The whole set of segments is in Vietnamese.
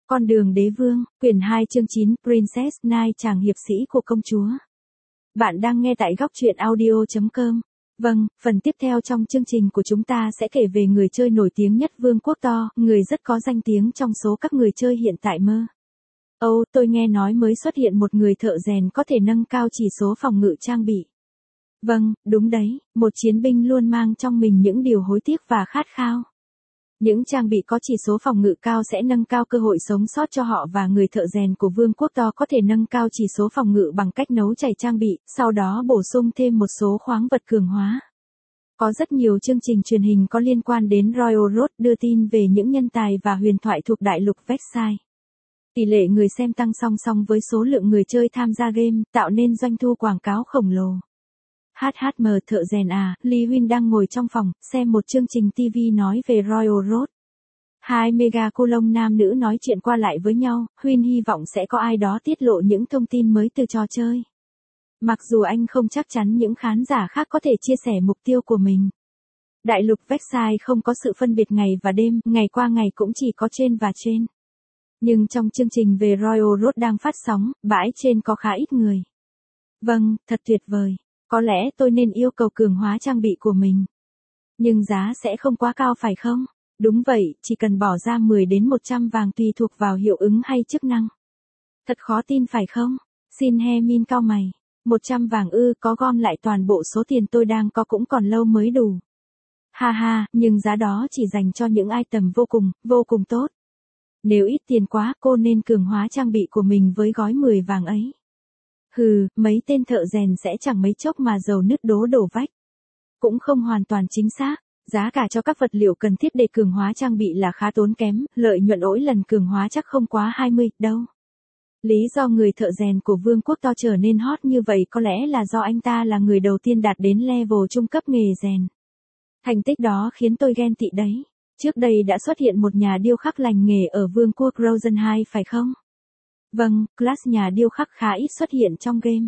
Con đường đế vương, quyển 2 chương 9, Princess Nai chàng hiệp sĩ của công chúa. Bạn đang nghe tại góc truyện audio.com. Vâng, phần tiếp theo trong chương trình của chúng ta sẽ kể về người chơi nổi tiếng nhất Vương quốc To, người rất có danh tiếng trong số các người chơi hiện tại mơ. Tôi nghe nói mới xuất hiện một người thợ rèn có thể nâng cao chỉ số phòng ngự trang bị. Vâng, đúng đấy, một chiến binh luôn mang trong mình những điều hối tiếc và khát khao. Những trang bị có chỉ số phòng ngự cao sẽ nâng cao cơ hội sống sót cho họ và người thợ rèn của Vương quốc To có thể nâng cao chỉ số phòng ngự bằng cách nấu chảy trang bị, sau đó bổ sung thêm một số khoáng vật cường hóa. Có rất nhiều chương trình truyền hình có liên quan đến Royal Road đưa tin về những nhân tài và huyền thoại thuộc đại lục Vexai. Tỷ lệ người xem tăng song song với số lượng người chơi tham gia game, tạo nên doanh thu quảng cáo khổng lồ. HHM thợ rèn à, Lee Huynh đang ngồi trong phòng, xem một chương trình TV nói về Royal Road. Hai mega cô lông nam nữ nói chuyện qua lại với nhau, Huynh hy vọng sẽ có ai đó tiết lộ những thông tin mới từ trò chơi. Mặc dù anh không chắc chắn những khán giả khác có thể chia sẻ mục tiêu của mình. Đại lục Vexai không có sự phân biệt ngày và đêm, ngày qua ngày cũng chỉ có trên và trên. Nhưng trong chương trình về Royal Road đang phát sóng, bãi trên có khá ít người. Vâng, thật tuyệt vời. Có lẽ tôi nên yêu cầu cường hóa trang bị của mình. Nhưng giá sẽ không quá cao phải không? Đúng vậy, chỉ cần bỏ ra 10 đến 100 vàng tùy thuộc vào hiệu ứng hay chức năng. Thật khó tin phải không? Xin he min cau mày. 100 vàng ư, có gom lại toàn bộ số tiền tôi đang có cũng còn lâu mới đủ. Ha ha, nhưng giá đó chỉ dành cho những item vô cùng tốt. Nếu ít tiền quá, cô nên cường hóa trang bị của mình với gói 10 vàng ấy. Hừ, mấy tên thợ rèn sẽ chẳng mấy chốc mà dầu nứt đổ vách. Cũng không hoàn toàn chính xác, giá cả cho các vật liệu cần thiết để cường hóa trang bị là khá tốn kém, lợi nhuận mỗi lần cường hóa chắc không quá 20 đâu. Lý do người thợ rèn của Vương quốc To trở nên hot như vậy có lẽ là do anh ta là người đầu tiên đạt đến level trung cấp nghề rèn. Thành tích đó khiến tôi ghen tị đấy. Trước đây đã xuất hiện một nhà điêu khắc lành nghề ở Vương quốc Rosen 2 phải không? Vâng, class nhà điêu khắc khá ít xuất hiện trong game.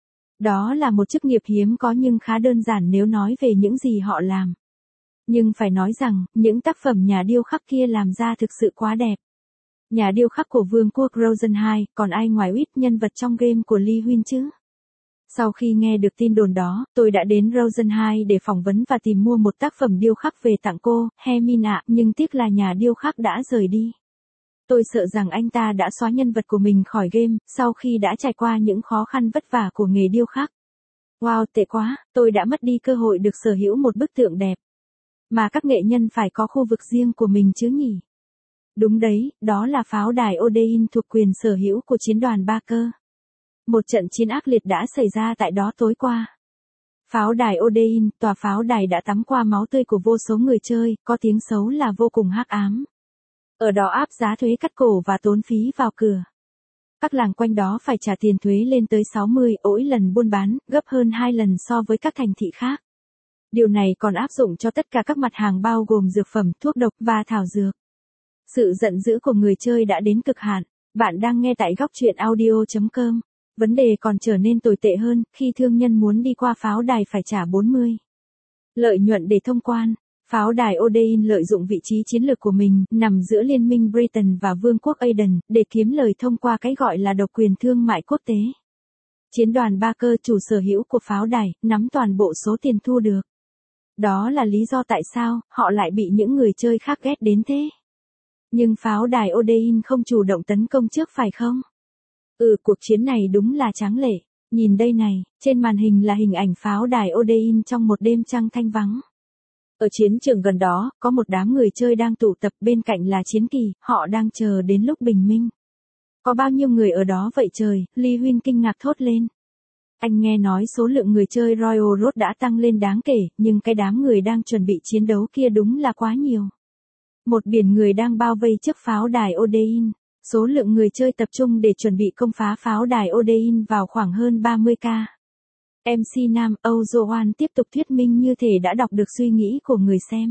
Đó là một chức nghiệp hiếm có nhưng khá đơn giản nếu nói về những gì họ làm. Nhưng phải nói rằng, những tác phẩm nhà điêu khắc kia làm ra thực sự quá đẹp. Nhà điêu khắc của Vương quốc Rosen 2, còn ai ngoài ít nhân vật trong game của Lee Huynh chứ? Sau khi nghe được tin đồn đó, tôi đã đến Rosen 2 để phỏng vấn và tìm mua một tác phẩm điêu khắc về tặng cô, Hemin ạ, nhưng tiếc là nhà điêu khắc đã rời đi. Tôi sợ rằng anh ta đã xóa nhân vật của mình khỏi game, sau khi đã trải qua những khó khăn vất vả của nghề điêu khắc. Wow, tệ quá, tôi đã mất đi cơ hội được sở hữu một bức tượng đẹp. Mà các nghệ nhân phải có khu vực riêng của mình chứ nhỉ? Đúng đấy, đó là pháo đài Odein thuộc quyền sở hữu của chiến đoàn Ba Cơ. Một trận chiến ác liệt đã xảy ra tại đó tối qua. Pháo đài Odein, tòa pháo đài đã tắm qua máu tươi của vô số người chơi, có tiếng xấu là vô cùng hắc ám. Ở đó áp giá thuế cắt cổ và tốn phí vào cửa. Các làng quanh đó phải trả tiền thuế lên tới 60 ỗi lần buôn bán, gấp hơn 2 lần so với các thành thị khác. Điều này còn áp dụng cho tất cả các mặt hàng bao gồm dược phẩm, thuốc độc và thảo dược. Sự giận dữ của người chơi đã đến cực hạn. Bạn đang nghe tại góc truyện audio.com. Vấn đề còn trở nên tồi tệ hơn, khi thương nhân muốn đi qua pháo đài phải trả 40 lợi nhuận để thông quan. Pháo đài Odein lợi dụng vị trí chiến lược của mình, nằm giữa liên minh Britain và Vương quốc Aden, để kiếm lời thông qua cái gọi là độc quyền thương mại quốc tế. Chiến đoàn Ba Cơ, chủ sở hữu của pháo đài, nắm toàn bộ số tiền thu được. Đó là lý do tại sao, họ lại bị những người chơi khác ghét đến thế. Nhưng pháo đài Odein không chủ động tấn công trước phải không? Cuộc chiến này đúng là tráng lệ. Nhìn đây này, trên màn hình là hình ảnh pháo đài Odein trong một đêm trăng thanh vắng. Ở chiến trường gần đó, có một đám người chơi đang tụ tập, bên cạnh là chiến kỳ, họ đang chờ đến lúc bình minh. Có bao nhiêu người ở đó vậy trời, Lee Huynh kinh ngạc thốt lên. Anh nghe nói số lượng người chơi Royal Road đã tăng lên đáng kể, nhưng cái đám người đang chuẩn bị chiến đấu kia đúng là quá nhiều. Một biển người đang bao vây trước pháo đài Odein. Số lượng người chơi tập trung để chuẩn bị công phá pháo đài Odein vào khoảng hơn 30k. MC Nam, Âu Joan tiếp tục thuyết minh như thể đã đọc được suy nghĩ của người xem.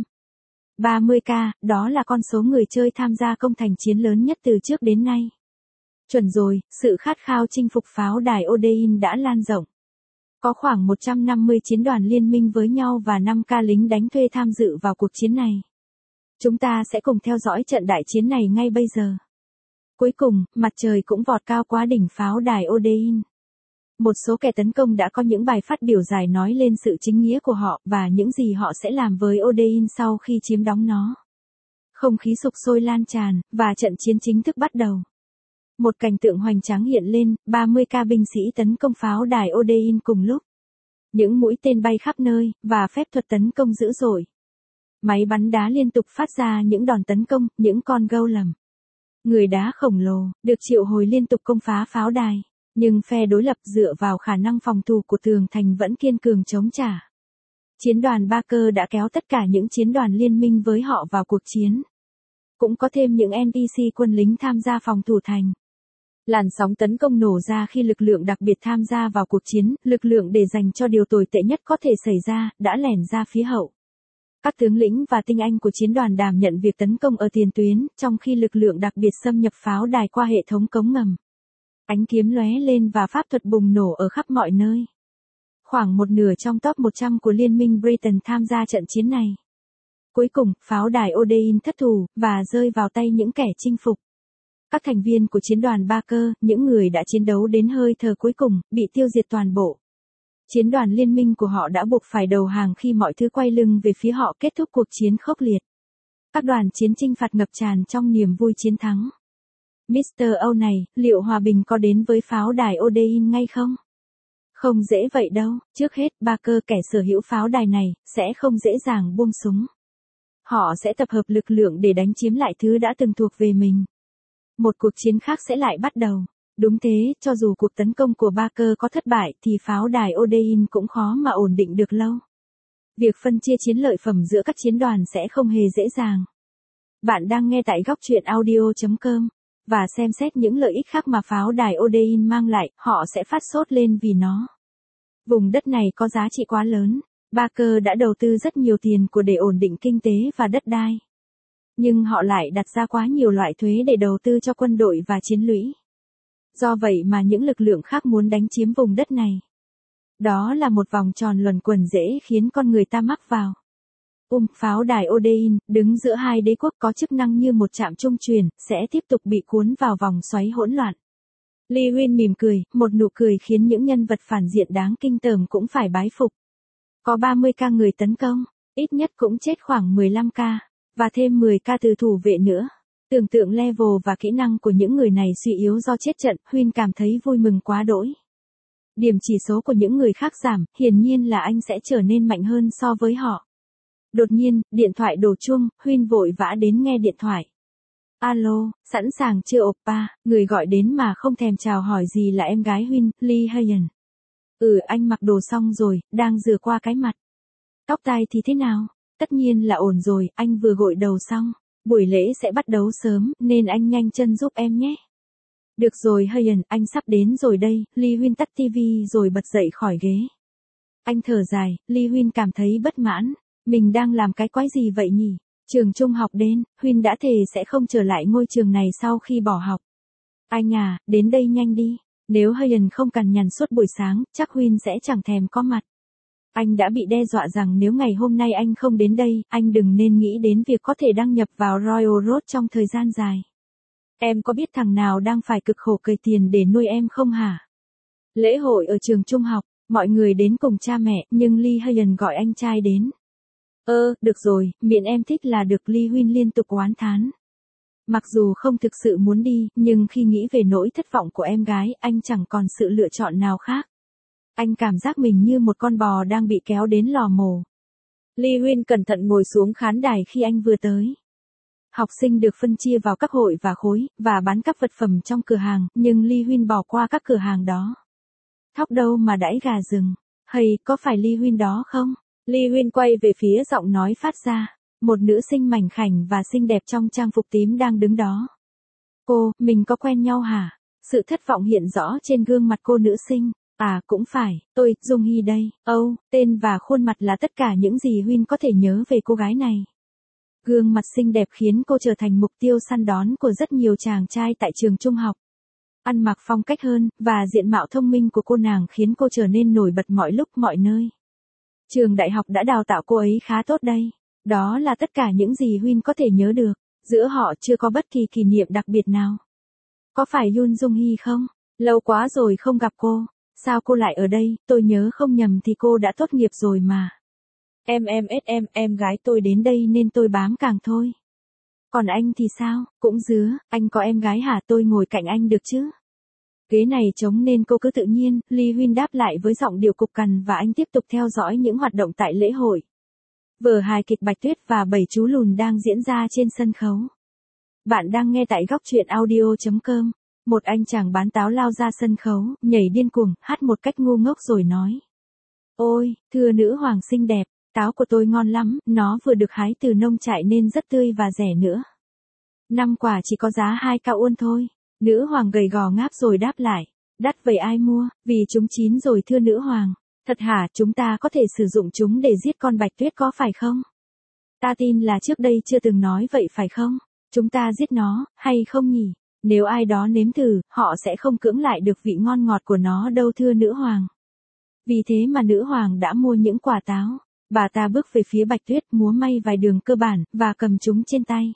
30k, đó là con số người chơi tham gia công thành chiến lớn nhất từ trước đến nay. Chuẩn rồi, sự khát khao chinh phục pháo đài Odein đã lan rộng. Có khoảng 150 chiến đoàn liên minh với nhau và 5k lính đánh thuê tham dự vào cuộc chiến này. Chúng ta sẽ cùng theo dõi trận đại chiến này ngay bây giờ. Cuối cùng, mặt trời cũng vọt cao quá đỉnh pháo đài Odein. Một số kẻ tấn công đã có những bài phát biểu dài nói lên sự chính nghĩa của họ và những gì họ sẽ làm với Odein sau khi chiếm đóng nó. Không khí sục sôi lan tràn, và trận chiến chính thức bắt đầu. Một cảnh tượng hoành tráng hiện lên, 30 ca binh sĩ tấn công pháo đài Odein cùng lúc. Những mũi tên bay khắp nơi, và phép thuật tấn công dữ dội. Máy bắn đá liên tục phát ra những đòn tấn công, những con golem. Người đá khổng lồ, được triệu hồi liên tục công phá pháo đài. Nhưng phe đối lập dựa vào khả năng phòng thủ của tường thành vẫn kiên cường chống trả. Chiến đoàn Barker đã kéo tất cả những chiến đoàn liên minh với họ vào cuộc chiến. Cũng có thêm những NPC quân lính tham gia phòng thủ thành. Làn sóng tấn công nổ ra khi lực lượng đặc biệt tham gia vào cuộc chiến, lực lượng để dành cho điều tồi tệ nhất có thể xảy ra, đã lẻn ra phía hậu. Các tướng lĩnh và tinh anh của chiến đoàn đảm nhận việc tấn công ở tiền tuyến, trong khi lực lượng đặc biệt xâm nhập pháo đài qua hệ thống cống ngầm. Ánh kiếm lóe lên và pháp thuật bùng nổ ở khắp mọi nơi. Khoảng một nửa trong top 100 của Liên minh Britain tham gia trận chiến này. Cuối cùng, pháo đài Odein thất thủ, và rơi vào tay những kẻ chinh phục. Các thành viên của chiến đoàn Barker, những người đã chiến đấu đến hơi thở cuối cùng, bị tiêu diệt toàn bộ. Chiến đoàn liên minh của họ đã buộc phải đầu hàng khi mọi thứ quay lưng về phía họ, kết thúc cuộc chiến khốc liệt. Các đoàn chiến chinh phạt ngập tràn trong niềm vui chiến thắng. Mr. Âu này, liệu hòa bình có đến với pháo đài Odein ngay không? Không dễ vậy đâu, trước hết, Barker, kẻ sở hữu pháo đài này, sẽ không dễ dàng buông súng. Họ sẽ tập hợp lực lượng để đánh chiếm lại thứ đã từng thuộc về mình. Một cuộc chiến khác sẽ lại bắt đầu. Đúng thế, cho dù cuộc tấn công của Barker có thất bại thì pháo đài Odein cũng khó mà ổn định được lâu. Việc phân chia chiến lợi phẩm giữa các chiến đoàn sẽ không hề dễ dàng. Bạn đang nghe tại góc truyện audio.com. Và xem xét những lợi ích khác mà pháo đài Odein mang lại, họ sẽ phát sốt lên vì nó. Vùng đất này có giá trị quá lớn. Barker đã đầu tư rất nhiều tiền của để ổn định kinh tế và đất đai. Nhưng họ lại đặt ra quá nhiều loại thuế để đầu tư cho quân đội và chiến lũy. Do vậy mà những lực lượng khác muốn đánh chiếm vùng đất này. Đó là một vòng tròn luẩn quẩn dễ khiến con người ta mắc vào. Pháo đài Odein, đứng giữa hai đế quốc có chức năng như một trạm trung truyền, sẽ tiếp tục bị cuốn vào vòng xoáy hỗn loạn. Lee Win mỉm cười, một nụ cười khiến những nhân vật phản diện đáng kinh tởm cũng phải bái phục. Có 30 ca người tấn công, ít nhất cũng chết khoảng 15 ca, và thêm 10 ca từ thủ vệ nữa. Tưởng tượng level và kỹ năng của những người này suy yếu do chết trận, Win cảm thấy vui mừng quá đỗi. Điểm chỉ số của những người khác giảm, hiển nhiên là anh sẽ trở nên mạnh hơn so với họ. Đột nhiên, điện thoại đổ chuông, Win vội vã đến nghe điện thoại. Alo, sẵn sàng chưa oppa, người gọi đến mà không thèm chào hỏi gì là em gái Win, Lee Hayen. Anh mặc đồ xong rồi, đang rửa qua cái mặt. Tóc tai thì thế nào? Tất nhiên là ổn rồi, anh vừa gội đầu xong. Buổi lễ sẽ bắt đầu sớm, nên anh nhanh chân giúp em nhé. Được rồi Hayen, anh sắp đến rồi đây. Lee Win tắt TV rồi bật dậy khỏi ghế. Anh thở dài, Lee Win cảm thấy bất mãn. Mình đang làm cái quái gì vậy nhỉ? Trường trung học đến, Win đã thề sẽ không trở lại ngôi trường này sau khi bỏ học. Anh à, đến đây nhanh đi. Nếu Hayen không cằn nhằn suốt buổi sáng, chắc Win sẽ chẳng thèm có mặt. Anh đã bị đe dọa rằng nếu ngày hôm nay anh không đến đây, anh đừng nên nghĩ đến việc có thể đăng nhập vào Royal Road trong thời gian dài. Em có biết thằng nào đang phải cực khổ cày tiền để nuôi em không hả? Lễ hội ở trường trung học, mọi người đến cùng cha mẹ, nhưng Lee Hayen gọi anh trai đến. Được rồi, miễn em thích là được, Lee Win liên tục oán thán. Mặc dù không thực sự muốn đi, nhưng khi nghĩ về nỗi thất vọng của em gái, anh chẳng còn sự lựa chọn nào khác. Anh cảm giác mình như một con bò đang bị kéo đến lò mổ. Lee Win cẩn thận ngồi xuống khán đài khi anh vừa tới. Học sinh được phân chia vào các hội và khối, và bán các vật phẩm trong cửa hàng, nhưng Lee Win bỏ qua các cửa hàng đó. Thóc đâu mà đãi gà rừng? Hay, có phải Lee Win đó không? Lee Win quay về phía giọng nói phát ra. Một nữ sinh mảnh khảnh và xinh đẹp trong trang phục tím đang đứng đó. Cô, mình có quen nhau hả? Sự thất vọng hiện rõ trên gương mặt cô nữ sinh. À cũng phải, tôi, Dung Hy đây. Tên và khuôn mặt là tất cả những gì Win có thể nhớ về cô gái này. Gương mặt xinh đẹp khiến cô trở thành mục tiêu săn đón của rất nhiều chàng trai tại trường trung học. Ăn mặc phong cách hơn, và diện mạo thông minh của cô nàng khiến cô trở nên nổi bật mọi lúc mọi nơi. Trường đại học đã đào tạo cô ấy khá tốt đây. Đó là tất cả những gì Win có thể nhớ được. Giữa họ chưa có bất kỳ kỷ niệm đặc biệt nào. Có phải Yoon Dung Hee không? Lâu quá rồi không gặp cô. Sao cô lại ở đây? Tôi nhớ không nhầm thì cô đã tốt nghiệp rồi mà. Em gái tôi đến đây nên tôi bám càng thôi. Còn anh thì sao? Cũng dứa, anh có em gái hả? Tôi ngồi cạnh anh được chứ? Ghế này trống nên cô cứ tự nhiên, Lee Huyên đáp lại với giọng điệu cục cằn và anh tiếp tục theo dõi những hoạt động tại lễ hội. Vở hài kịch Bạch Tuyết và Bảy Chú Lùn đang diễn ra trên sân khấu. Bạn đang nghe tại góc truyện audio.com. Một anh chàng bán táo lao ra sân khấu, nhảy điên cuồng, hát một cách ngu ngốc rồi nói. Ôi, thưa nữ hoàng xinh đẹp, táo của tôi ngon lắm, nó vừa được hái từ nông trại nên rất tươi và rẻ nữa. 5 quả chỉ có giá 2 cao won thôi. Nữ hoàng gầy gò ngáp rồi đáp lại. Đắt vậy ai mua, vì chúng chín rồi thưa nữ hoàng. Thật hả, chúng ta có thể sử dụng chúng để giết con Bạch Tuyết có phải không? Ta tin là trước đây chưa từng nói vậy phải không? Chúng ta giết nó, hay không nhỉ? Nếu ai đó nếm thử, họ sẽ không cưỡng lại được vị ngon ngọt của nó đâu thưa nữ hoàng. Vì thế mà nữ hoàng đã mua những quả táo. Bà ta bước về phía Bạch Tuyết múa may vài đường cơ bản, và cầm chúng trên tay.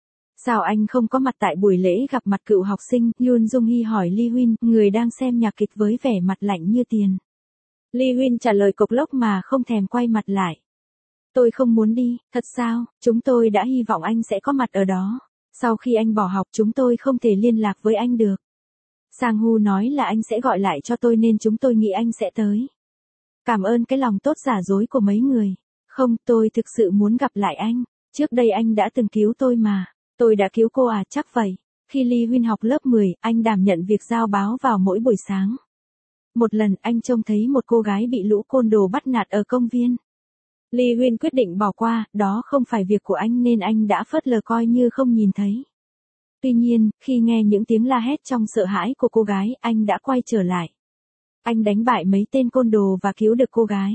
Sao anh không có mặt tại buổi lễ gặp mặt cựu học sinh? Yoon Dung Hee hỏi Lee Huyên, người đang xem nhạc kịch với vẻ mặt lạnh như tiền. Lee Huyên trả lời cộc lốc mà không thèm quay mặt lại. Tôi không muốn đi, thật sao? Chúng tôi đã hy vọng anh sẽ có mặt ở đó. Sau khi anh bỏ học chúng tôi không thể liên lạc với anh được. Sang Hu nói là anh sẽ gọi lại cho tôi nên chúng tôi nghĩ anh sẽ tới. Cảm ơn cái lòng tốt giả dối của mấy người. Không, tôi thực sự muốn gặp lại anh. Trước đây anh đã từng cứu tôi mà. Tôi đã cứu cô à, chắc vậy. Khi Lee Huyên học lớp 10, anh đảm nhận việc giao báo vào mỗi buổi sáng. Một lần anh trông thấy một cô gái bị lũ côn đồ bắt nạt ở công viên. Lee Huyên quyết định bỏ qua, đó không phải việc của anh nên anh đã phớt lờ coi như không nhìn thấy. Tuy nhiên, khi nghe những tiếng la hét trong sợ hãi của cô gái, anh đã quay trở lại. Anh đánh bại mấy tên côn đồ và cứu được cô gái.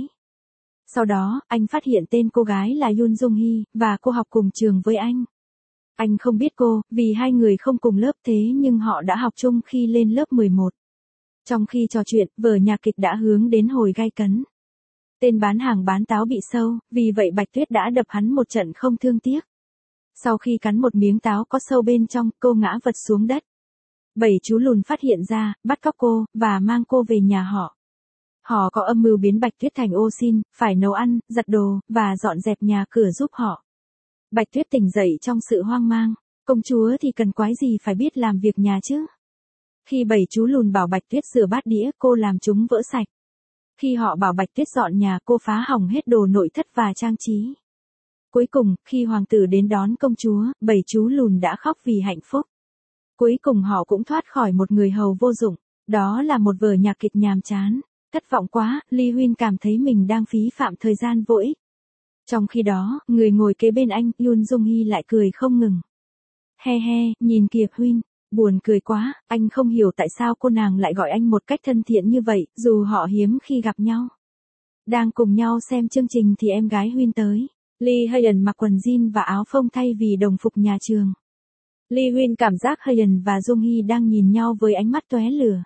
Sau đó, anh phát hiện tên cô gái là Yoon Dung Hee, và cô học cùng trường với anh. Anh không biết cô, vì hai người không cùng lớp thế nhưng họ đã học chung khi lên lớp 11. Trong khi trò chuyện, vở nhạc kịch đã hướng đến hồi gay cấn. Tên bán hàng bán táo bị sâu, vì vậy Bạch Tuyết đã đập hắn một trận không thương tiếc. Sau khi cắn một miếng táo có sâu bên trong, cô ngã vật xuống đất. 7 chú lùn phát hiện ra, bắt cóc cô, và mang cô về nhà họ. Họ có âm mưu biến Bạch Tuyết thành ô xin, phải nấu ăn, giặt đồ, và dọn dẹp nhà cửa giúp họ. Bạch Tuyết tỉnh dậy trong sự hoang mang. Công chúa thì cần quái gì phải biết làm việc nhà chứ? Khi 7 chú lùn bảo Bạch Tuyết rửa bát đĩa, cô làm chúng vỡ sạch. Khi họ bảo Bạch Tuyết dọn nhà, cô phá hỏng hết đồ nội thất và trang trí. Cuối cùng, khi hoàng tử đến đón công chúa, 7 chú lùn đã khóc vì hạnh phúc. Cuối cùng họ cũng thoát khỏi một người hầu vô dụng. Đó là một vở nhạc kịch nhàm chán. Thất vọng quá, Lee Huyên cảm thấy mình đang phí phạm thời gian vô ích. Trong khi đó, người ngồi kế bên anh, Yoon Dung Hee lại cười không ngừng. He he, nhìn kìa Huyên, buồn cười quá, anh không hiểu tại sao cô nàng lại gọi anh một cách thân thiện như vậy, dù họ hiếm khi gặp nhau. Đang cùng nhau xem chương trình thì em gái Huyên tới. Lee Hayen mặc quần jean và áo phông thay vì đồng phục nhà trường. Lee Huyên cảm giác Hayen và Dung Hee đang nhìn nhau với ánh mắt tóe lửa.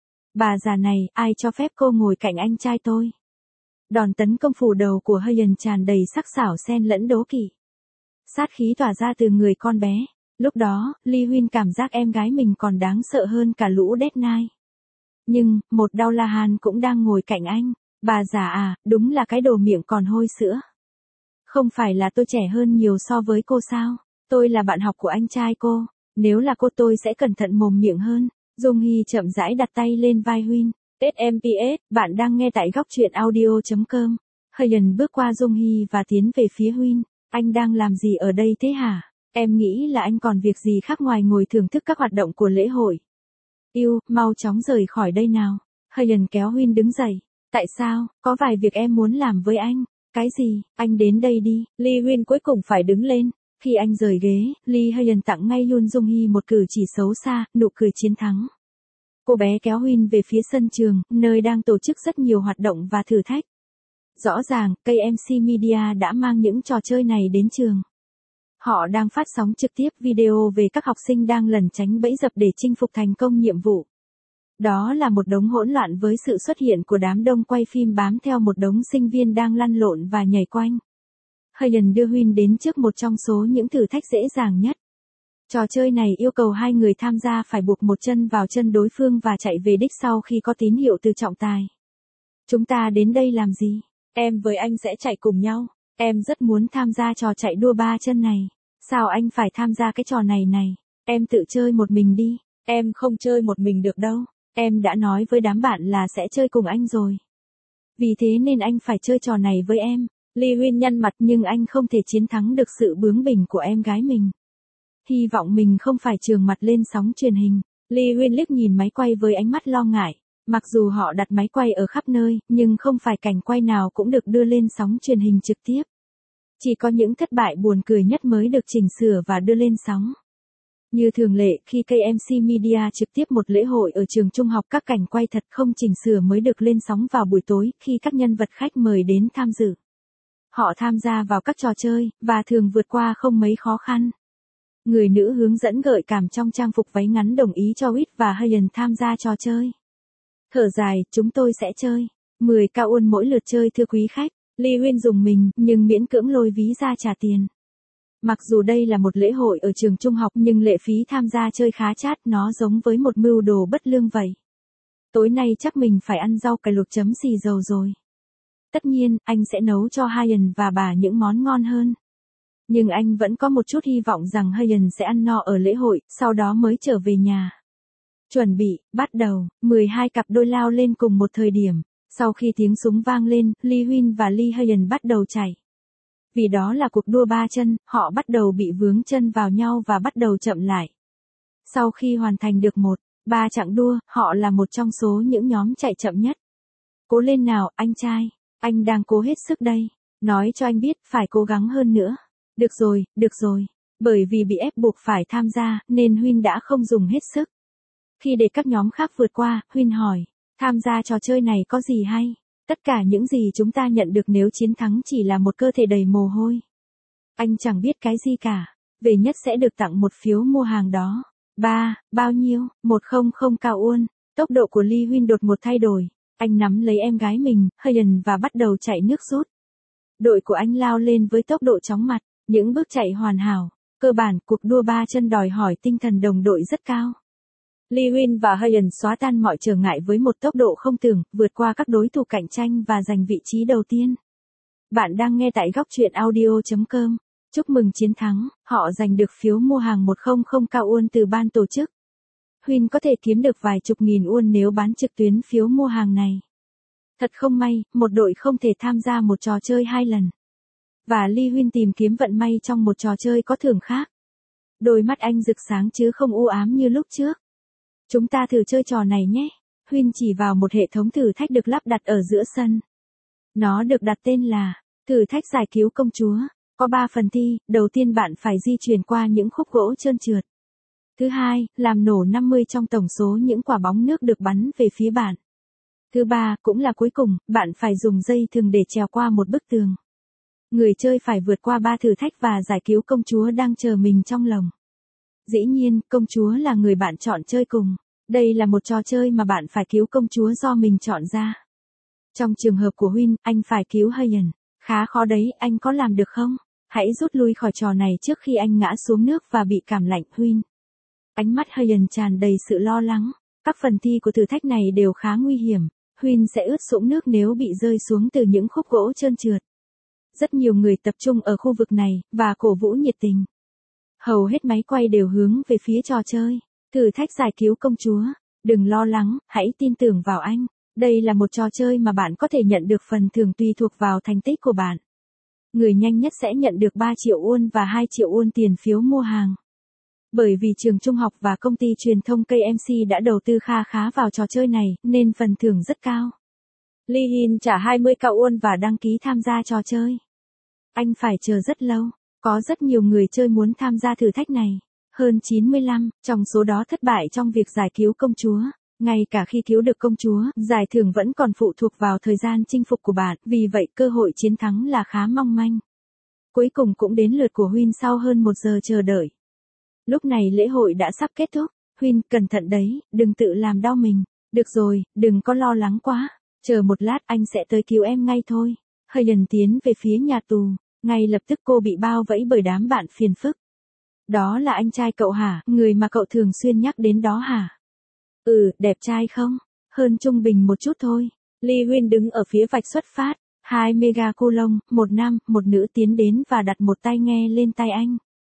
Bà già này, ai cho phép cô ngồi cạnh anh trai tôi? Đòn tấn công phủ đầu của Hayen tràn đầy sắc sảo xen lẫn đố kỵ. Sát khí tỏa ra từ người con bé. Lúc đó, Lee Huyên cảm giác em gái mình còn đáng sợ hơn cả lũ Dead Knight. Nhưng, một Đao La Hàn cũng đang ngồi cạnh anh. Bà già à, đúng là cái đồ miệng còn hôi sữa. Không phải là tôi trẻ hơn nhiều so với cô sao? Tôi là bạn học của anh trai cô. Nếu là cô tôi sẽ cẩn thận mồm miệng hơn. Dung Hee chậm rãi đặt tay lên vai Huyên. TMPS, bạn đang nghe tại góc truyện audio.com. Hayen bước qua Dung Hee và tiến về phía Huyên. Anh đang làm gì ở đây thế hả? Em nghĩ là anh còn việc gì khác ngoài ngồi thưởng thức các hoạt động của lễ hội. Yêu, mau chóng rời khỏi đây nào. Hayen kéo Huyên đứng dậy. Tại sao? Có vài việc em muốn làm với anh. Cái gì? Anh đến đây đi. Lee Huyên cuối cùng phải đứng lên. Khi anh rời ghế, Lee Hayen tặng ngay Yoon Dung Hee một cử chỉ xấu xa, nụ cười chiến thắng. Cô bé kéo Huyên về phía sân trường, nơi đang tổ chức rất nhiều hoạt động và thử thách. Rõ ràng, KMC Media đã mang những trò chơi này đến trường. Họ đang phát sóng trực tiếp video về các học sinh đang lẩn tránh bẫy dập để chinh phục thành công nhiệm vụ. Đó là một đống hỗn loạn với sự xuất hiện của đám đông quay phim bám theo một đống sinh viên đang lăn lộn và nhảy quanh. Hayen đưa Huyên đến trước một trong số những thử thách dễ dàng nhất. Trò chơi này yêu cầu hai người tham gia phải buộc một chân vào chân đối phương và chạy về đích sau khi có tín hiệu từ trọng tài. Chúng ta đến đây làm gì? Em với anh sẽ chạy cùng nhau. Em rất muốn tham gia trò chạy đua 3 chân này. Sao anh phải tham gia cái trò này này? Em tự chơi một mình đi. Em không chơi một mình được đâu. Em đã nói với đám bạn là sẽ chơi cùng anh rồi. Vì thế nên anh phải chơi trò này với em. Lee Huyên nhăn mặt nhưng anh không thể chiến thắng được sự bướng bỉnh của em gái mình. Hy vọng mình không phải trường mặt lên sóng truyền hình. Lee Huyên liếc nhìn máy quay với ánh mắt lo ngại. Mặc dù họ đặt máy quay ở khắp nơi, nhưng không phải cảnh quay nào cũng được đưa lên sóng truyền hình trực tiếp. Chỉ có những thất bại buồn cười nhất mới được chỉnh sửa và đưa lên sóng. Như thường lệ, khi KMC Media trực tiếp một lễ hội ở trường trung học, các cảnh quay thật không chỉnh sửa mới được lên sóng vào buổi tối khi các nhân vật khách mời đến tham dự. Họ tham gia vào các trò chơi, và thường vượt qua không mấy khó khăn. Người nữ hướng dẫn gợi cảm trong trang phục váy ngắn đồng ý cho Whit và Hayan tham gia trò chơi. Thở dài, chúng tôi sẽ chơi. 10 cao won mỗi lượt chơi thưa quý khách. Lee Huyên dùng mình, nhưng miễn cưỡng lôi ví ra trả tiền. Mặc dù đây là một lễ hội ở trường trung học nhưng lệ phí tham gia chơi khá chát, nó giống với một mưu đồ bất lương vậy. Tối nay chắc mình phải ăn rau cải luộc chấm xì dầu rồi. Tất nhiên, anh sẽ nấu cho Hayan và bà những món ngon hơn. Nhưng anh vẫn có một chút hy vọng rằng Hayan sẽ ăn no ở lễ hội, sau đó mới trở về nhà. Chuẩn bị, bắt đầu, 12 cặp đôi lao lên cùng một thời điểm. Sau khi tiếng súng vang lên, Lee Huyên và Lee Hayan bắt đầu chạy. Vì đó là cuộc đua 3 chân, họ bắt đầu bị vướng chân vào nhau và bắt đầu chậm lại. Sau khi hoàn thành được 1-3 chặng đua, họ là một trong số những nhóm chạy chậm nhất. Cố lên nào, anh trai. Anh đang cố hết sức đây. Nói cho anh biết, phải cố gắng hơn nữa. Được rồi, được rồi. Bởi vì bị ép buộc phải tham gia, nên Huyên đã không dùng hết sức. Khi để các nhóm khác vượt qua, Huyên hỏi, tham gia trò chơi này có gì hay? Tất cả những gì chúng ta nhận được nếu chiến thắng chỉ là một cơ thể đầy mồ hôi. Anh chẳng biết cái gì cả. Về nhất sẽ được tặng một phiếu mua hàng đó. Bao nhiêu? 100 cao won. Tốc độ của Lee Huyên đột ngột thay đổi. Anh nắm lấy em gái mình, Hayan và bắt đầu chạy nước rút. Đội của anh lao lên với tốc độ chóng mặt, những bước chạy hoàn hảo. Cơ bản, cuộc đua 3 chân đòi hỏi tinh thần đồng đội rất cao. Lee Huyên và Hayan xóa tan mọi trở ngại với một tốc độ không tưởng, vượt qua các đối thủ cạnh tranh và giành vị trí đầu tiên. Bạn đang nghe tại góc truyện audio.com. Chúc mừng chiến thắng, họ giành được phiếu mua hàng 100 cao won từ ban tổ chức. Huyên có thể kiếm được vài chục nghìn won nếu bán trực tuyến phiếu mua hàng này. Thật không may, một đội không thể tham gia một trò chơi 2 lần. Và Lee Huyên tìm kiếm vận may trong một trò chơi có thưởng khác. Đôi mắt anh rực sáng chứ không u ám như lúc trước. Chúng ta thử chơi trò này nhé. Huyên chỉ vào một hệ thống thử thách được lắp đặt ở giữa sân. Nó được đặt tên là thử thách giải cứu công chúa. Có 3 phần thi, đầu tiên bạn phải di chuyển qua những khúc gỗ trơn trượt. Thứ hai, làm nổ 50 trong tổng số những quả bóng nước được bắn về phía bạn. Thứ ba, cũng là cuối cùng, bạn phải dùng dây thừng để trèo qua một bức tường. Người chơi phải vượt qua 3 thử thách và giải cứu công chúa đang chờ mình trong lồng. Dĩ nhiên, công chúa là người bạn chọn chơi cùng. Đây là một trò chơi mà bạn phải cứu công chúa do mình chọn ra. Trong trường hợp của Huyên, anh phải cứu Hayan. Khá khó đấy, anh có làm được không? Hãy rút lui khỏi trò này trước khi anh ngã xuống nước và bị cảm lạnh. Huyên. Ánh mắt Hayan tràn đầy sự lo lắng. Các phần thi của thử thách này đều khá nguy hiểm. Huyên sẽ ướt sũng nước nếu bị rơi xuống từ những khúc gỗ trơn trượt. Rất nhiều người tập trung ở khu vực này, và cổ vũ nhiệt tình. Hầu hết máy quay đều hướng về phía trò chơi. Thử thách giải cứu công chúa. Đừng lo lắng, hãy tin tưởng vào anh. Đây là một trò chơi mà bạn có thể nhận được phần thưởng tùy thuộc vào thành tích của bạn. Người nhanh nhất sẽ nhận được 3 triệu won và 2 triệu won tiền phiếu mua hàng. Bởi vì trường trung học và công ty truyền thông KMC đã đầu tư kha khá vào trò chơi này, nên phần thưởng rất cao. Lee Hin trả 20 cao won và đăng ký tham gia trò chơi. Anh phải chờ rất lâu. Có rất nhiều người chơi muốn tham gia thử thách này. Hơn 95, trong số đó thất bại trong việc giải cứu công chúa. Ngay cả khi cứu được công chúa, giải thưởng vẫn còn phụ thuộc vào thời gian chinh phục của bạn, vì vậy cơ hội chiến thắng là khá mong manh. Cuối cùng cũng đến lượt của Huyên sau hơn 1 giờ chờ đợi. Lúc này lễ hội đã sắp kết thúc. Huyên, cẩn thận đấy, đừng tự làm đau mình. Được rồi, đừng có lo lắng quá. Chờ một lát, anh sẽ tới cứu em ngay thôi. Hayan tiến về phía nhà tù. Ngay lập tức cô bị bao vẫy bởi đám bạn phiền phức. Đó là anh trai cậu hả, người mà cậu thường xuyên nhắc đến đó hả? Ừ, đẹp trai không? Hơn trung bình một chút thôi. Lee Huyên đứng ở phía vạch xuất phát, 2 mega coulomb, một nam, một nữ tiến đến và đặt một tai nghe lên tai anh.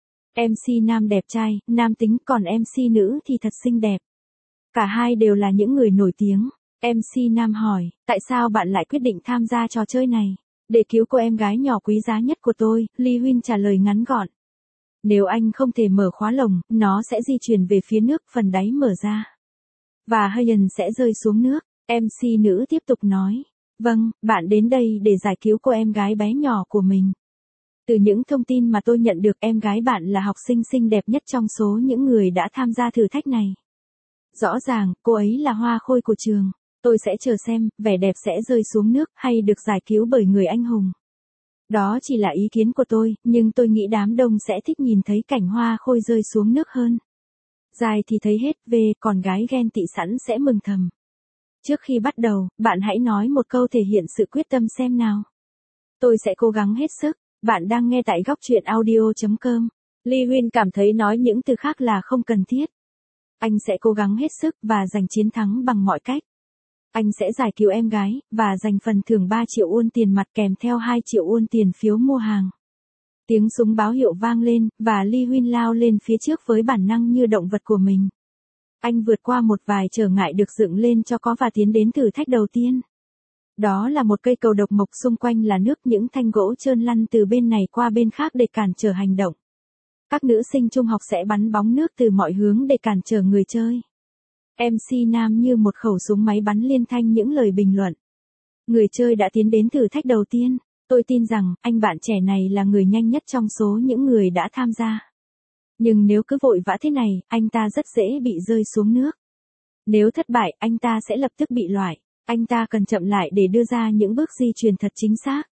MC nam đẹp trai, nam tính, còn MC nữ thì thật xinh đẹp. Cả hai đều là những người nổi tiếng. MC nam hỏi, tại sao bạn lại quyết định tham gia trò chơi này? Để cứu cô em gái nhỏ quý giá nhất của tôi, Lee Huyên trả lời ngắn gọn. Nếu anh không thể mở khóa lồng, nó sẽ di chuyển về phía nước, phần đáy mở ra. Và Hayen sẽ rơi xuống nước. MC nữ tiếp tục nói. Vâng, bạn đến đây để giải cứu cô em gái bé nhỏ của mình. Từ những thông tin mà tôi nhận được, em gái bạn là học sinh xinh đẹp nhất trong số những người đã tham gia thử thách này. Rõ ràng, cô ấy là hoa khôi của trường. Tôi sẽ chờ xem, vẻ đẹp sẽ rơi xuống nước hay được giải cứu bởi người anh hùng. Đó chỉ là ý kiến của tôi, nhưng tôi nghĩ đám đông sẽ thích nhìn thấy cảnh hoa khôi rơi xuống nước hơn. Dài thì thấy hết, về, còn gái ghen tị sẵn sẽ mừng thầm. Trước khi bắt đầu, bạn hãy nói một câu thể hiện sự quyết tâm xem nào. Tôi sẽ cố gắng hết sức. Bạn đang nghe tại góc truyện audio.com. Lee Huyên cảm thấy nói những từ khác là không cần thiết. Anh sẽ cố gắng hết sức và giành chiến thắng bằng mọi cách. Anh sẽ giải cứu em gái, và giành phần thưởng 3 triệu won tiền mặt kèm theo 2 triệu won tiền phiếu mua hàng. Tiếng súng báo hiệu vang lên, và Lee Huyên lao lên phía trước với bản năng như động vật của mình. Anh vượt qua một vài trở ngại được dựng lên cho có và tiến đến thử thách đầu tiên. Đó là một cây cầu độc mộc, xung quanh là nước, những thanh gỗ trơn lăn từ bên này qua bên khác để cản trở hành động. Các nữ sinh trung học sẽ bắn bóng nước từ mọi hướng để cản trở người chơi. MC nam như một khẩu súng máy bắn liên thanh những lời bình luận. Người chơi đã tiến đến thử thách đầu tiên. Tôi tin rằng, anh bạn trẻ này là người nhanh nhất trong số những người đã tham gia. Nhưng nếu cứ vội vã thế này, anh ta rất dễ bị rơi xuống nước. Nếu thất bại, anh ta sẽ lập tức bị loại. Anh ta cần chậm lại để đưa ra những bước di chuyển thật chính xác.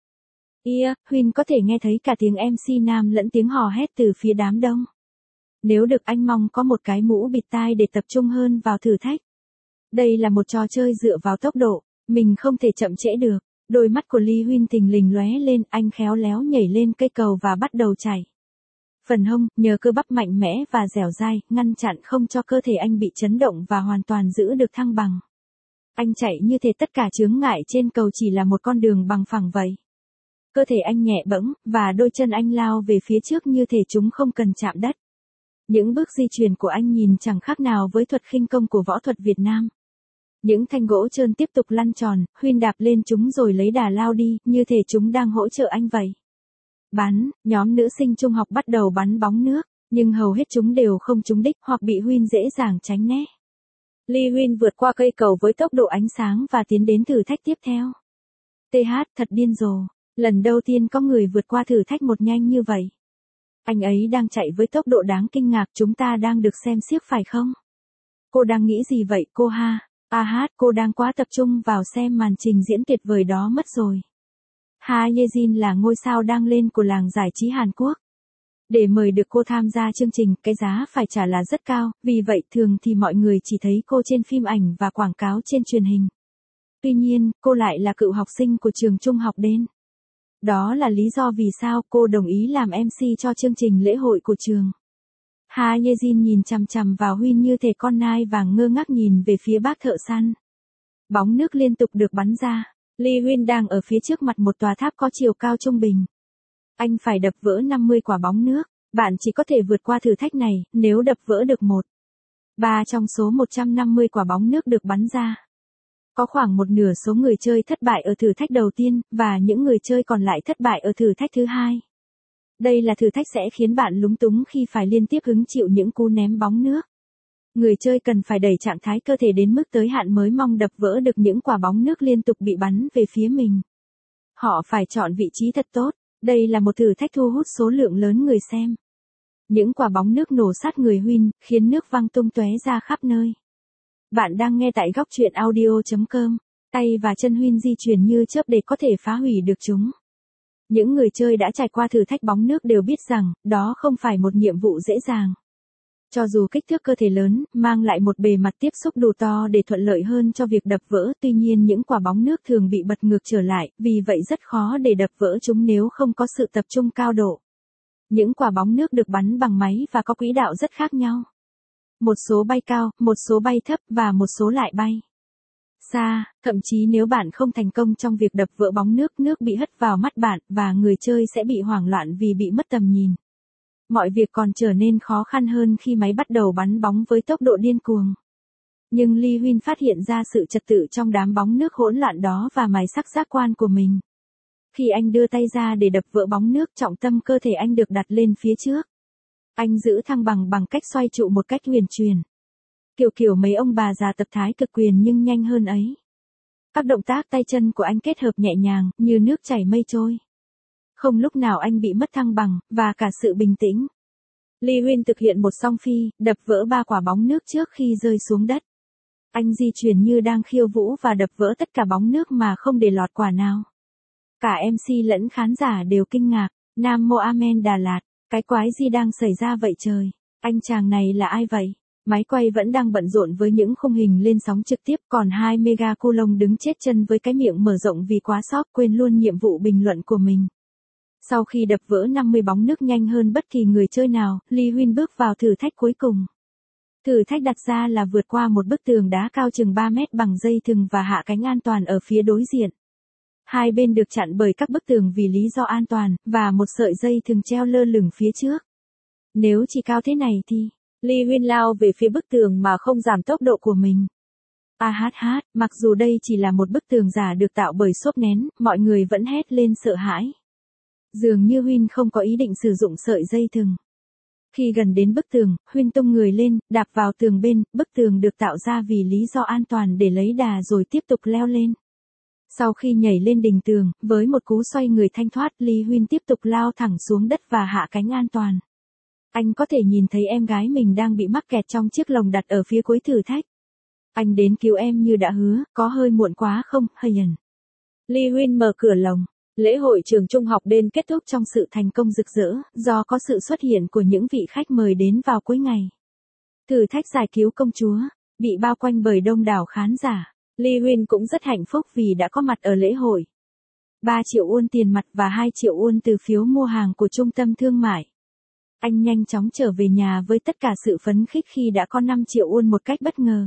Huyên có thể nghe thấy cả tiếng MC nam lẫn tiếng hò hét từ phía đám đông. Nếu được, anh mong có một cái mũ bịt tai để tập trung hơn vào thử thách. Đây là một trò chơi dựa vào tốc độ, mình không thể chậm trễ được. Đôi mắt của Lee Huyên thình lình lóe lên, anh khéo léo nhảy lên cây cầu và bắt đầu chạy. Phần hông, nhờ cơ bắp mạnh mẽ và dẻo dai, ngăn chặn không cho cơ thể anh bị chấn động và hoàn toàn giữ được thăng bằng. Anh chạy như thể tất cả chướng ngại trên cầu chỉ là một con đường bằng phẳng vậy. Cơ thể anh nhẹ bẫng, và đôi chân anh lao về phía trước như thể chúng không cần chạm đất. Những bước di chuyển của anh nhìn chẳng khác nào với thuật khinh công của võ thuật Việt Nam. Những thanh gỗ trơn tiếp tục lăn tròn, Huyên đạp lên chúng rồi lấy đà lao đi, như thể chúng đang hỗ trợ anh vậy. Bắn, nhóm nữ sinh trung học bắt đầu bắn bóng nước, nhưng hầu hết chúng đều không trúng đích hoặc bị Huyên dễ dàng tránh né. Lee Huyên vượt qua cây cầu với tốc độ ánh sáng và tiến đến thử thách tiếp theo. Thật điên rồ, lần đầu tiên có người vượt qua thử thách một nhanh như vậy. Anh ấy đang chạy với tốc độ đáng kinh ngạc, chúng ta đang được xem xiếc phải không? Cô đang nghĩ gì vậy cô ha? Cô đang quá tập trung vào xem màn trình diễn tuyệt vời đó mất rồi. Ha Ye-jin là ngôi sao đang lên của làng giải trí Hàn Quốc. Để mời được cô tham gia chương trình, cái giá phải trả là rất cao, vì vậy thường thì mọi người chỉ thấy cô trên phim ảnh và quảng cáo trên truyền hình. Tuy nhiên, cô lại là cựu học sinh của trường trung học đến. Đó là lý do vì sao cô đồng ý làm MC cho chương trình lễ hội của trường. Ha Ye-jin nhìn chằm chằm vào Huyên như thể con nai vàng ngơ ngác nhìn về phía bác thợ săn. Bóng nước liên tục được bắn ra. Lee Huyên đang ở phía trước mặt một tòa tháp có chiều cao trung bình. Anh phải đập vỡ 50 quả bóng nước. Bạn chỉ có thể vượt qua thử thách này nếu đập vỡ được 3 trong số 150 quả bóng nước được bắn ra. Có khoảng một nửa số người chơi thất bại ở thử thách đầu tiên, và những người chơi còn lại thất bại ở thử thách thứ hai. Đây là thử thách sẽ khiến bạn lúng túng khi phải liên tiếp hứng chịu những cú ném bóng nước. Người chơi cần phải đẩy trạng thái cơ thể đến mức tới hạn mới mong đập vỡ được những quả bóng nước liên tục bị bắn về phía mình. Họ phải chọn vị trí thật tốt. Đây là một thử thách thu hút số lượng lớn người xem. Những quả bóng nước nổ sát người Huyên, khiến nước văng tung tóe ra khắp nơi. Bạn đang nghe tại góc truyện audio.com. Tay và chân Huyên di chuyển như chớp để có thể phá hủy được chúng. Những người chơi đã trải qua thử thách bóng nước đều biết rằng, đó không phải một nhiệm vụ dễ dàng. Cho dù kích thước cơ thể lớn, mang lại một bề mặt tiếp xúc đủ to để thuận lợi hơn cho việc đập vỡ, tuy nhiên những quả bóng nước thường bị bật ngược trở lại, vì vậy rất khó để đập vỡ chúng nếu không có sự tập trung cao độ. Những quả bóng nước được bắn bằng máy và có quỹ đạo rất khác nhau. Một số bay cao, một số bay thấp và một số lại bay xa, thậm chí nếu bạn không thành công trong việc đập vỡ bóng nước, nước bị hất vào mắt bạn và người chơi sẽ bị hoảng loạn vì bị mất tầm nhìn. Mọi việc còn trở nên khó khăn hơn khi máy bắt đầu bắn bóng với tốc độ điên cuồng. Nhưng Lee Huynh phát hiện ra sự trật tự trong đám bóng nước hỗn loạn đó và mài sắc giác quan của mình. Khi anh đưa tay ra để đập vỡ bóng nước, trọng tâm cơ thể anh được đặt lên phía trước. Anh giữ thăng bằng bằng cách xoay trụ một cách huyền chuyển. Kiểu mấy ông bà già tập thái cực quyền nhưng nhanh hơn ấy. Các động tác tay chân của anh kết hợp nhẹ nhàng, như nước chảy mây trôi. Không lúc nào anh bị mất thăng bằng, và cả sự bình tĩnh. Lee Huynh thực hiện một song phi, đập vỡ 3 quả bóng nước trước khi rơi xuống đất. Anh di chuyển như đang khiêu vũ và đập vỡ tất cả bóng nước mà không để lọt quả nào. Cả MC lẫn khán giả đều kinh ngạc. Nam Mô Amen Đà Lạt, cái quái gì đang xảy ra vậy trời? Anh chàng này là ai vậy? Máy quay vẫn đang bận rộn với những khung hình lên sóng trực tiếp, còn 2 mega coulomb đứng chết chân với cái miệng mở rộng vì quá sốc, quên luôn nhiệm vụ bình luận của mình. Sau khi đập vỡ 50 bóng nước nhanh hơn bất kỳ người chơi nào, Lee Huynh bước vào thử thách cuối cùng. Thử thách đặt ra là vượt qua một bức tường đá cao chừng 3 mét bằng dây thừng và hạ cánh an toàn ở phía đối diện. Hai bên được chặn bởi các bức tường vì lý do an toàn, và một sợi dây thừng treo lơ lửng phía trước. Nếu chỉ cao thế này thì, Lee Huynh lao về phía bức tường mà không giảm tốc độ của mình. Mặc dù đây chỉ là một bức tường giả được tạo bởi xốp nén, mọi người vẫn hét lên sợ hãi. Dường như Huynh không có ý định sử dụng sợi dây thừng. Khi gần đến bức tường, Huynh tung người lên, đạp vào tường bên, bức tường được tạo ra vì lý do an toàn để lấy đà rồi tiếp tục leo lên. Sau khi nhảy lên đỉnh tường, với một cú xoay người thanh thoát, Lee Huynh tiếp tục lao thẳng xuống đất và hạ cánh an toàn. Anh có thể nhìn thấy em gái mình đang bị mắc kẹt trong chiếc lồng đặt ở phía cuối thử thách. Anh đến cứu em như đã hứa, có hơi muộn quá không, Hayen? Lee Huynh mở cửa lồng. Lễ hội trường trung học đêm kết thúc trong sự thành công rực rỡ, do có sự xuất hiện của những vị khách mời đến vào cuối ngày. Thử thách giải cứu công chúa, bị bao quanh bởi đông đảo khán giả. Lee Huynh cũng rất hạnh phúc vì đã có mặt ở lễ hội. 3 triệu won tiền mặt và 2 triệu won từ phiếu mua hàng của trung tâm thương mại. Anh nhanh chóng trở về nhà với tất cả sự phấn khích khi đã có 5 triệu won một cách bất ngờ.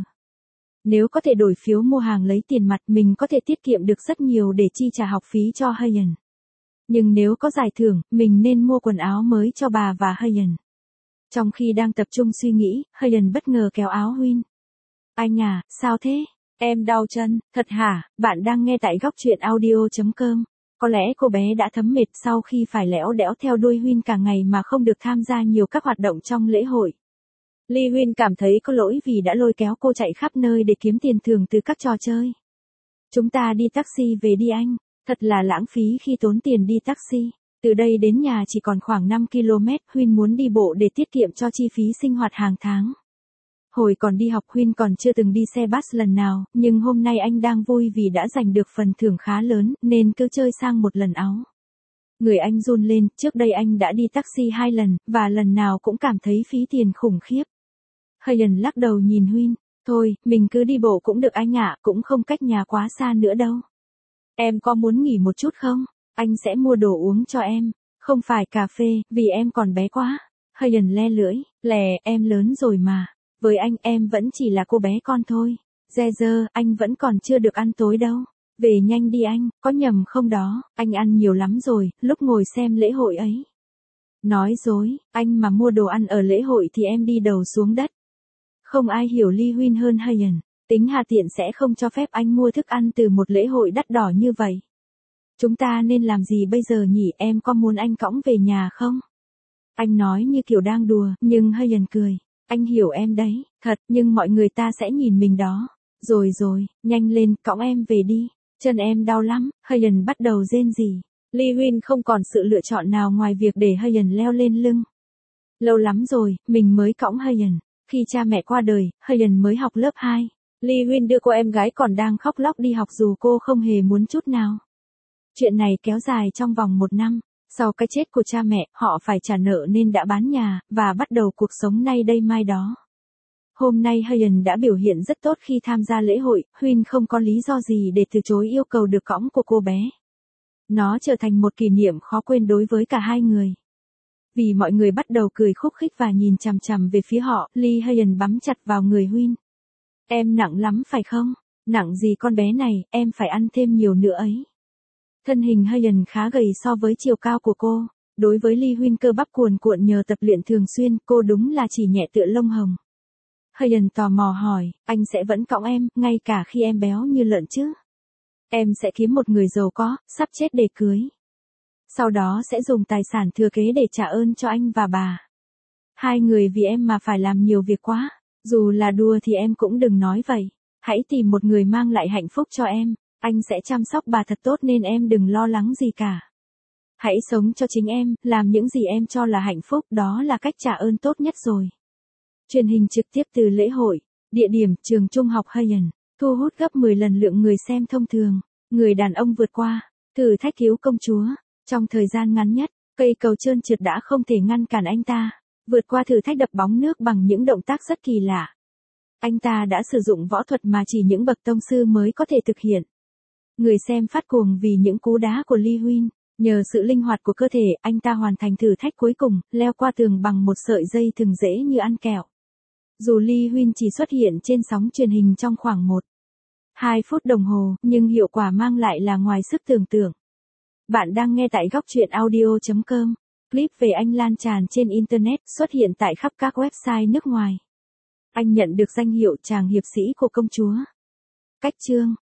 Nếu có thể đổi phiếu mua hàng lấy tiền mặt, mình có thể tiết kiệm được rất nhiều để chi trả học phí cho Hayen. Nhưng nếu có giải thưởng, mình nên mua quần áo mới cho bà và Hayen. Trong khi đang tập trung suy nghĩ, Hayen bất ngờ kéo áo Huynh. Anh à, sao thế? Em đau chân, thật hả? Bạn đang nghe tại góc truyện audio.com. Có lẽ cô bé đã thấm mệt sau khi phải lẽo đẽo theo đuôi Huynh cả ngày mà không được tham gia nhiều các hoạt động trong lễ hội. Lee Huynh cảm thấy có lỗi vì đã lôi kéo cô chạy khắp nơi để kiếm tiền thưởng từ các trò chơi. Chúng ta đi taxi về đi anh, thật là lãng phí khi tốn tiền đi taxi. Từ đây đến nhà chỉ còn khoảng 5 km, Huynh muốn đi bộ để tiết kiệm cho chi phí sinh hoạt hàng tháng. Hồi còn đi học Huynh còn chưa từng đi xe bus lần nào, nhưng hôm nay anh đang vui vì đã giành được phần thưởng khá lớn, nên cứ chơi sang một lần áo. Người anh run lên, trước đây anh đã đi taxi 2 lần, và lần nào cũng cảm thấy phí tiền khủng khiếp. Hayen lắc đầu nhìn Huynh, thôi, mình cứ đi bộ cũng được anh ạ, cũng không cách nhà quá xa nữa đâu. Em có muốn nghỉ một chút không? Anh sẽ mua đồ uống cho em, không phải cà phê, vì em còn bé quá. Hayen le lưỡi, em lớn rồi mà. Với anh em vẫn chỉ là cô bé con thôi. Jezer, anh vẫn còn chưa được ăn tối đâu. Về nhanh đi anh, có nhầm không đó, anh ăn nhiều lắm rồi, lúc ngồi xem lễ hội ấy. Nói dối, anh mà mua đồ ăn ở lễ hội thì em đi đầu xuống đất. Không ai hiểu Lee Huynh hơn Hayen. Tính Hà Tiện sẽ không cho phép anh mua thức ăn từ một lễ hội đắt đỏ như vậy. Chúng ta nên làm gì bây giờ nhỉ, em có muốn anh cõng về nhà không? Anh nói như kiểu đang đùa, nhưng Hayen cười. Anh hiểu em đấy, thật, nhưng mọi người ta sẽ nhìn mình đó. Rồi, nhanh lên, cõng em về đi. Chân em đau lắm, Hayen bắt đầu rên rỉ. Lee Huynh không còn sự lựa chọn nào ngoài việc để Hayen leo lên lưng. Lâu lắm rồi, mình mới cõng Hayen. Khi cha mẹ qua đời, Hayen mới học lớp 2. Lee Huynh đưa cô em gái còn đang khóc lóc đi học dù cô không hề muốn chút nào. Chuyện này kéo dài trong vòng 1 năm. Sau cái chết của cha mẹ, họ phải trả nợ nên đã bán nhà, và bắt đầu cuộc sống nay đây mai đó. Hôm nay Hayen đã biểu hiện rất tốt khi tham gia lễ hội, Huynh không có lý do gì để từ chối yêu cầu được cõng của cô bé. Nó trở thành một kỷ niệm khó quên đối với cả hai người. Vì mọi người bắt đầu cười khúc khích và nhìn chằm chằm về phía họ, Lee Hyun bám chặt vào người Huynh. Em nặng lắm phải không? Nặng gì con bé này, em phải ăn thêm nhiều nữa ấy. Thân hình Hyun khá gầy so với chiều cao của cô. Đối với Lee Huynh cơ bắp cuồn cuộn nhờ tập luyện thường xuyên, cô đúng là chỉ nhẹ tựa lông hồng. Hyun tò mò hỏi, anh sẽ vẫn cõng em, ngay cả khi em béo như lợn chứ? Em sẽ kiếm một người giàu có, sắp chết để cưới. Sau đó sẽ dùng tài sản thừa kế để trả ơn cho anh và bà. Hai người vì em mà phải làm nhiều việc quá. Dù là đùa thì em cũng đừng nói vậy. Hãy tìm một người mang lại hạnh phúc cho em. Anh sẽ chăm sóc bà thật tốt nên em đừng lo lắng gì cả. Hãy sống cho chính em, làm những gì em cho là hạnh phúc, đó là cách trả ơn tốt nhất rồi. Truyền hình trực tiếp từ lễ hội. Địa điểm trường trung học Hyun. Thu hút gấp 10 lần lượng người xem thông thường. Người đàn ông vượt qua. Thử thách cứu công chúa. Trong thời gian ngắn nhất, cây cầu trơn trượt đã không thể ngăn cản anh ta. Vượt qua thử thách đập bóng nước bằng những động tác rất kỳ lạ. Anh ta đã sử dụng võ thuật mà chỉ những bậc tông sư mới có thể thực hiện. Người xem phát cuồng vì những cú đá của Lee Huynh. Nhờ sự linh hoạt của cơ thể, anh ta hoàn thành thử thách cuối cùng, leo qua tường bằng một sợi dây thừng dễ như ăn kẹo. Dù Lee Huynh chỉ xuất hiện trên sóng truyền hình trong khoảng 1-2 phút đồng hồ, nhưng hiệu quả mang lại là ngoài sức tưởng tượng. Bạn đang nghe tại góc truyện audio.com. Clip về anh lan tràn trên Internet, xuất hiện tại khắp các website nước ngoài. Anh nhận được danh hiệu chàng hiệp sĩ của công chúa. Cách chương